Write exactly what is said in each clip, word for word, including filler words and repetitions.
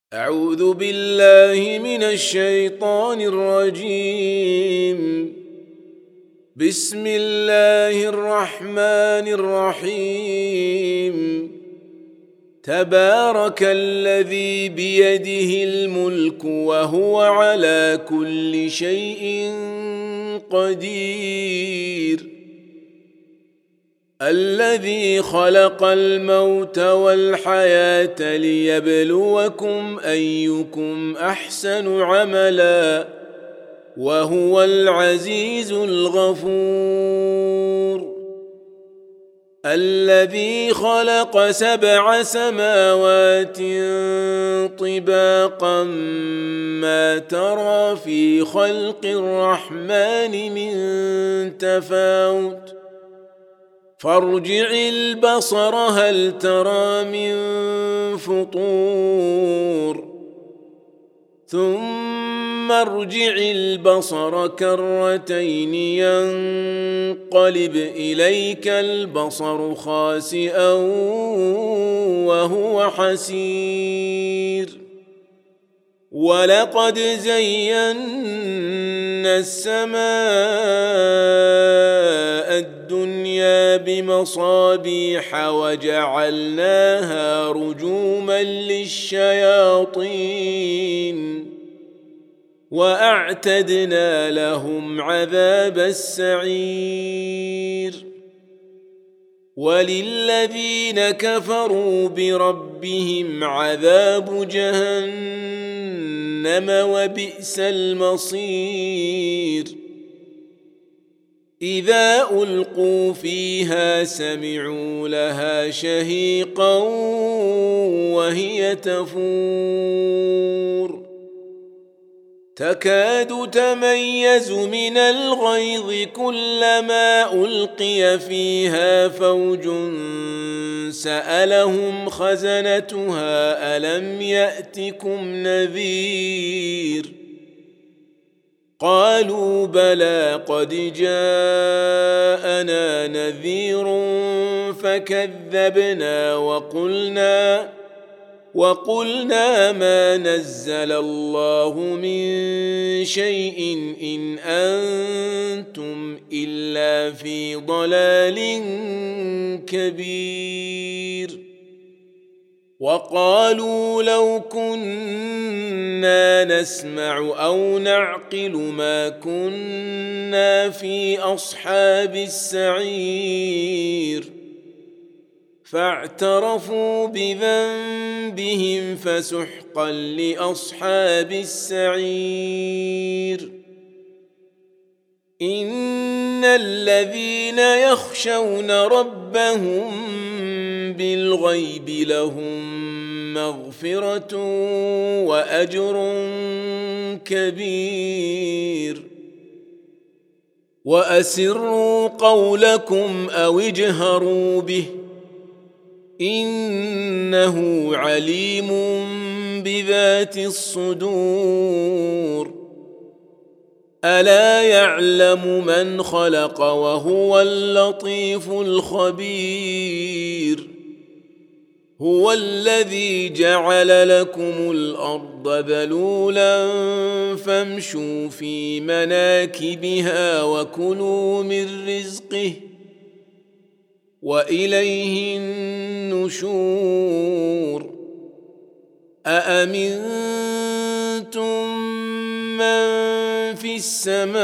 أعوذ بالله من الشيطان الرجيم. بسم الله الرحمن الرحيم. تبارك الذي بيده الملك وهو على كل شيء قدير. الذي خلق الموت والحياة ليبلوكم أيكم أحسن عملا وهو العزيز الغفور. الذي خلق سبع سماوات طباقا ما ترى في خلق الرحمن من تفاوت فارجع البصر هل ترى من فطور ثم ارجع البصر كرتين ينقلب إليك البصر خاسئا وهو حسير. ولقد زينا السماء الدنيا بمصابيح وجعلناها رجوما للشياطين وأعتدنا لهم عذاب السعير. وللذين كفروا بربهم عذاب جهنم وبئس المصير. إذا ألقوا فيها سمعوا لها شهيقا وهي تفور تكاد تميز من الغيظ كلما ألقي فيها فوج سألهم خزنتها ألم يأتكم نذير قالوا بلى قد جاءنا نذير فكذبنا وقلنا وقلنا ما نزل الله من شيء إن أنتم إلا في ضلال كبير. وقالوا لو كنا نسمع أو نعقل ما كنا في أصحاب السعير فاعترفوا بذنبهم فسحقا لأصحاب السعير. إن الذين يخشون ربهم بالغيب لهم مغفرة وأجر كبير. وأسروا قولكم أو اجهروا به إنه عليم بذات الصدور. ألا يعلم من خلق وهو اللطيف الخبير. هو الذي جعل لكم الأرض ذلولا فامشوا في مناكبها وكلوا من رزقه وإليه النشور. أأمنتم من في السماء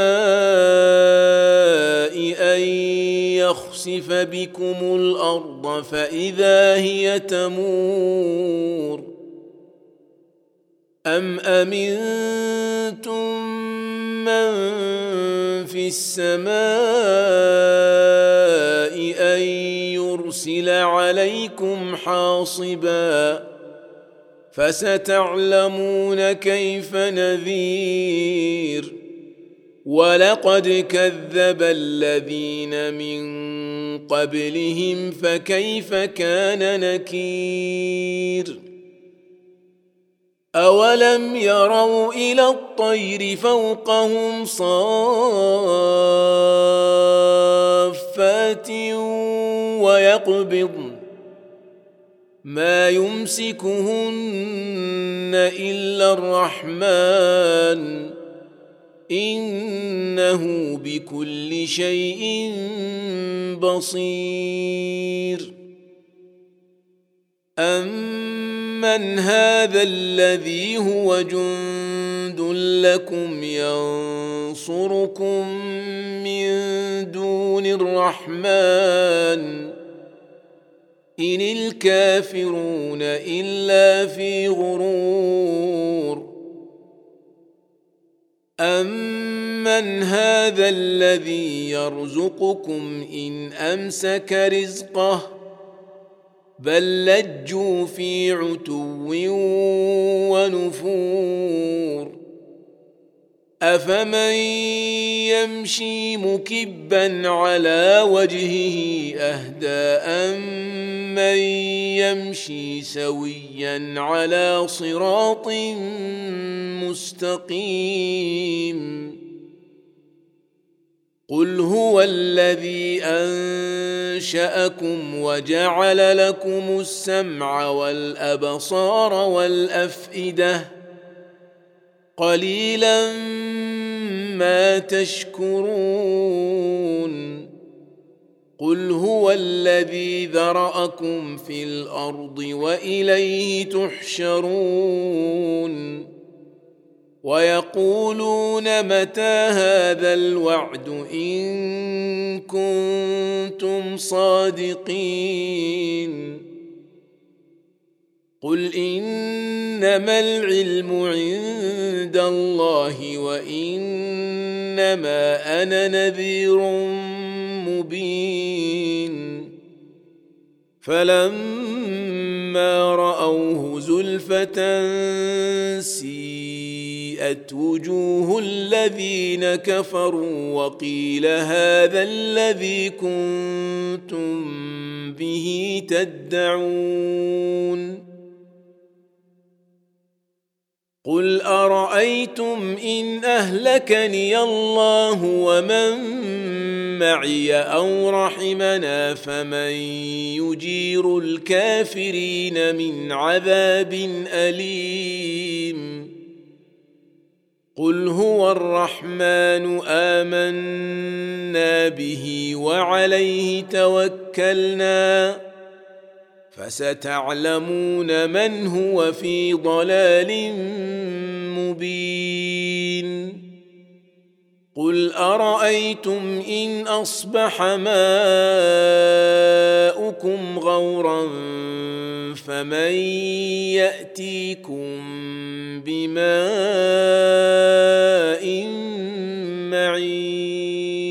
أن يخسف بكم الأرض فإذا هي تمور أم أمنتم من في السماء أن يرسل عليكم حاصبا فستعلمون كيف نذير. ولقد كذب الذين من قبلهم فكيف كان نكير. أولم يروا إلى الطير فوقهم صافات ويقبضن ما يمسكهن إلا الرحمن إنه بكل شيء بصير. أمن هذا الذي هو جند لكم ينصركم من دون الرحمن إن الكافرون إلا في غرور. أمن هذا الذي يرزقكم إن أمسك رزقه بل لجوا في عتو ونفور. أفمن يمشي مكبا على وجهه أهدى أمن يمشي سويا على صراط مستقيم. قل هو الذي أنشأكم وجعل لكم السمع والأبصار والأفئدة قليلا ما تشكرون. قل هو الذي ذرأكم في الأرض وإليه تحشرون. ويقولون متى هذا الوعد إن كنتم صادقين. قل إنما العلم عند الله وإنما أنا نذير مبين. فلما رأوه زلفة سيئت وجوه الذين كفروا وقيل هذا الذي كنتم به تدعون. قل أرأيتم إن أهلكني الله ومن معي أو رحمنا فمن يجير الكافرين من عذاب أليم. قل هو الرحمن آمنا به وعليه توكلنا فستعلمون من هو في ضلال مبين. قل أرأيتم إن أصبح ماؤكم غورا فمن يأتيكم بماء معين.